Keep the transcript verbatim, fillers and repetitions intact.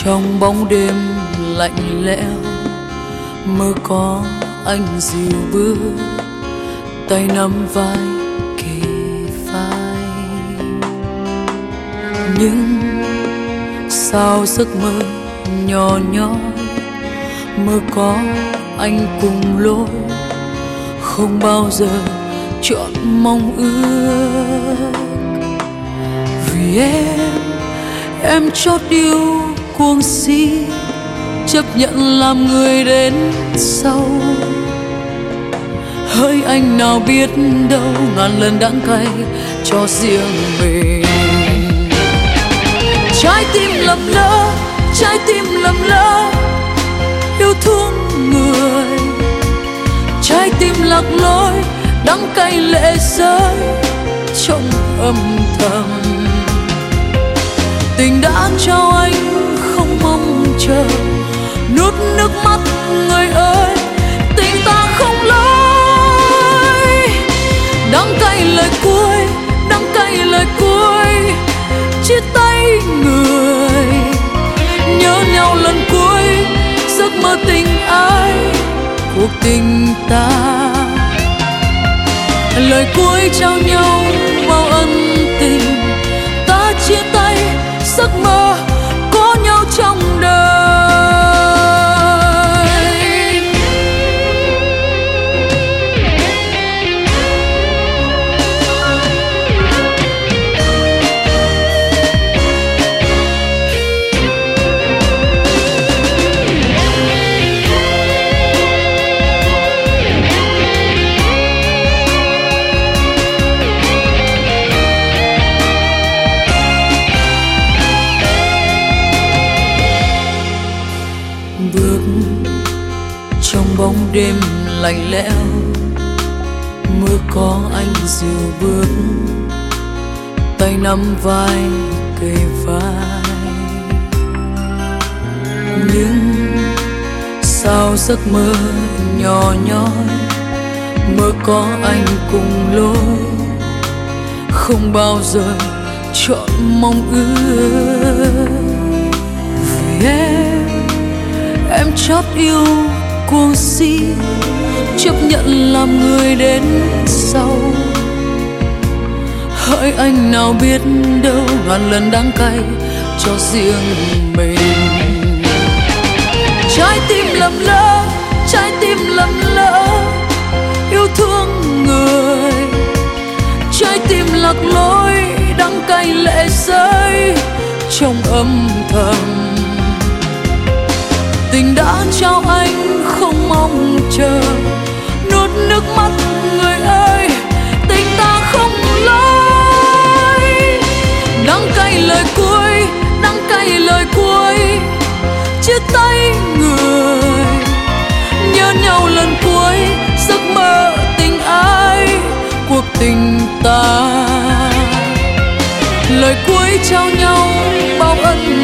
Trong bóng đêm lạnh lẽo, mơ có anh dìu bước, tay nắm vai kề vai. Nhưng sao giấc mơ nhỏ nhói, mơ có anh cùng lối, không bao giờ chọn mong ước. Vì em, em chót yêu cuồng si, chấp nhận làm người đến sau. Hỡi anh nào biết đâu ngàn lần đắng cay cho riêng mình. Trái tim lầm lỡ, trái tim lầm lỡ, yêu thương người. Trái tim lạc lối, đắng cay lệ rơi trong âm thầm. Tình đã trao anh không mong chờ, nuốt nước mắt người ơi, tình ta không lối. Đắng cay lời cuối, đắng cay lời cuối, chia tay người. Nhớ nhau lần cuối, giấc mơ tình ai, cuộc tình ta. Lời cuối trao nhau bao ân tình, ta chia tay giấc mơ có nhau trong đời. Bước trong bóng đêm lạnh lẽo, mưa có anh dìu bước, tay nắm vai kề vai. Nhưng sao giấc mơ nhỏ nhói, mơ có anh cùng lối, không bao giờ chọn mong ước. Vì em, em chót yêu cuồng si, chấp nhận làm người đến sau. Hỡi anh nào biết đâu ngàn lần đắng cay cho riêng mình. Trái tim lầm lỡ, trái tim lầm lỡ, yêu thương người. Trái tim lạc lối, đắng cay lệ rơi trong âm thầm. Tình đã trao anh không mong chờ, nuốt nước mắt người ơi, tình ta không lối. Đắng cay lời cuối, đắng cay lời cuối, chia tay người. Nhớ nhau lần cuối, giấc mơ tình ai, cuộc tình ta. Lời cuối trao nhau bao ân